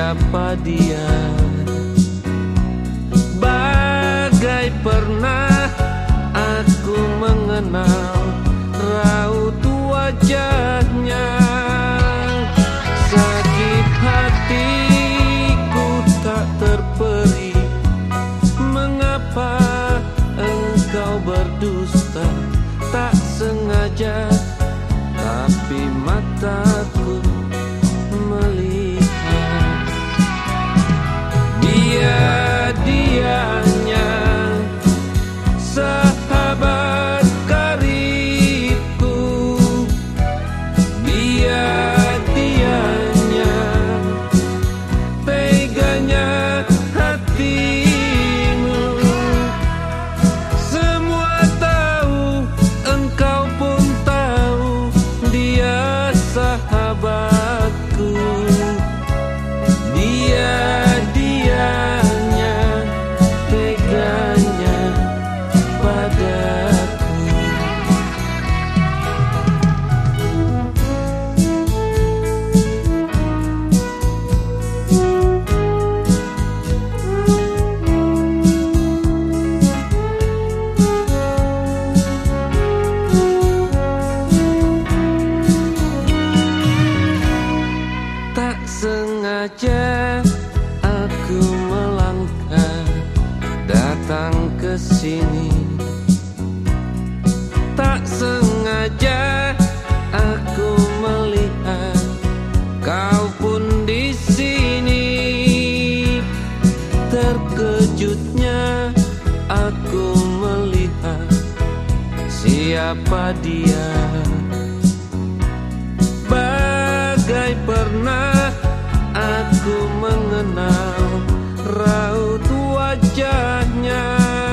siapa dia. Bagai pernah aku mengenal raut wajahnya. Sakit hatiku tak terperi. Mengapa engkau berdusta? Tak sengaja, tapi mataku melihat. Dia-dianya sahabat karibku. Dia-dianya teganya hatimu. Semua tahu, engkau pun tahu, dia sahabatku. Dia-dianya teganya padaku. Tak sengaja aku melangkah datang ke sini. Tak sengaja aku melihat kau pun di sini. Terkejutnya aku melihat siapa dia. Bagai pernah aku mengenal raut wajahnya.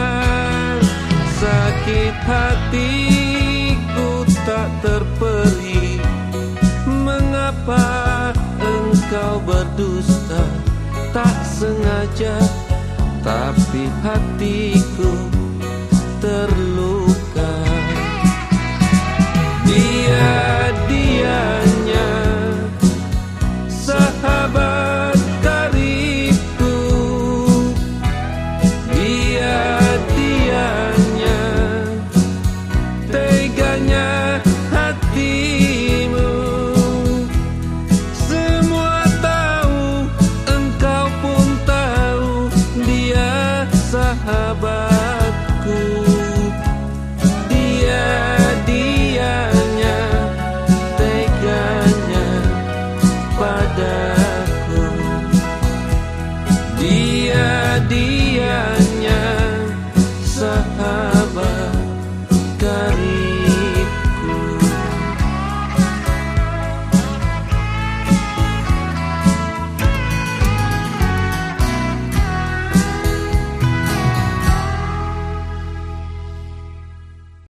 Sakit hatiku tak terperi. Mengapa engkau berdusta? Tak sengaja, tapi hatiku terluka.